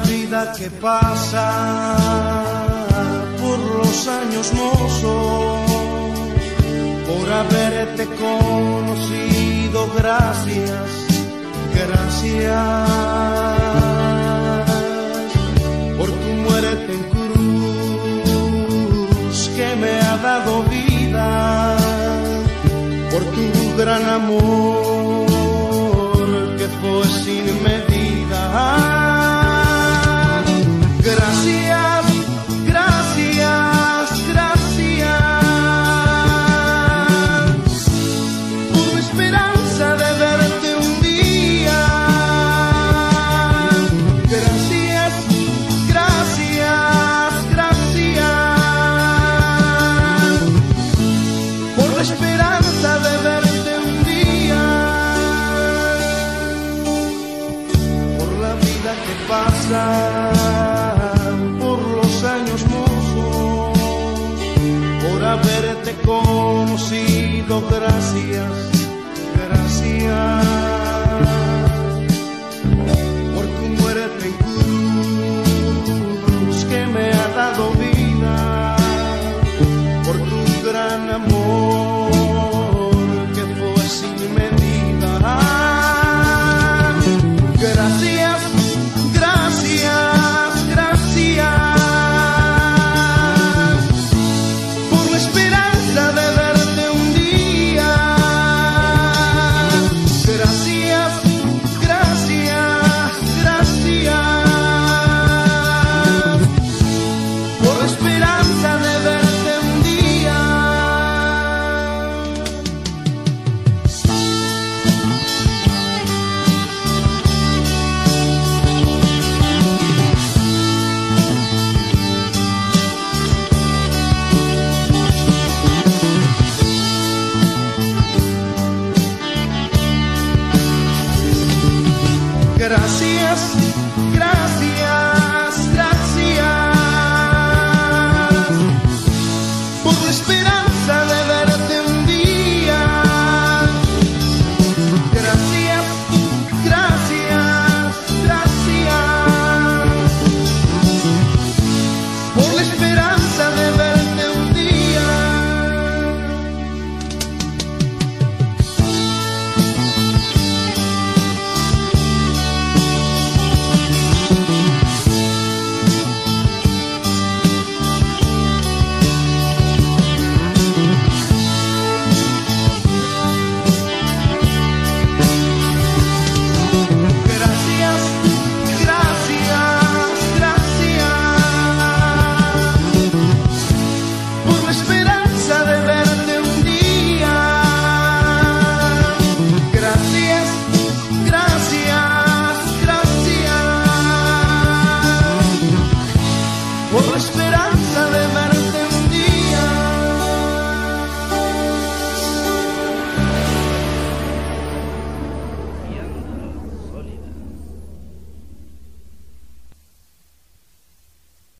vida que pasa, por los años mozos, por haberte conocido, gracias, gracias, por tu muerte en cruz que me ha dado vida, por tu gran amor que fue sin medida. Gracias, gracias, gracias por la esperanza de verte un día. Gracias, gracias, gracias por la esperanza de verte un día. Por la vida que pasa, por haberte conocido, gracias.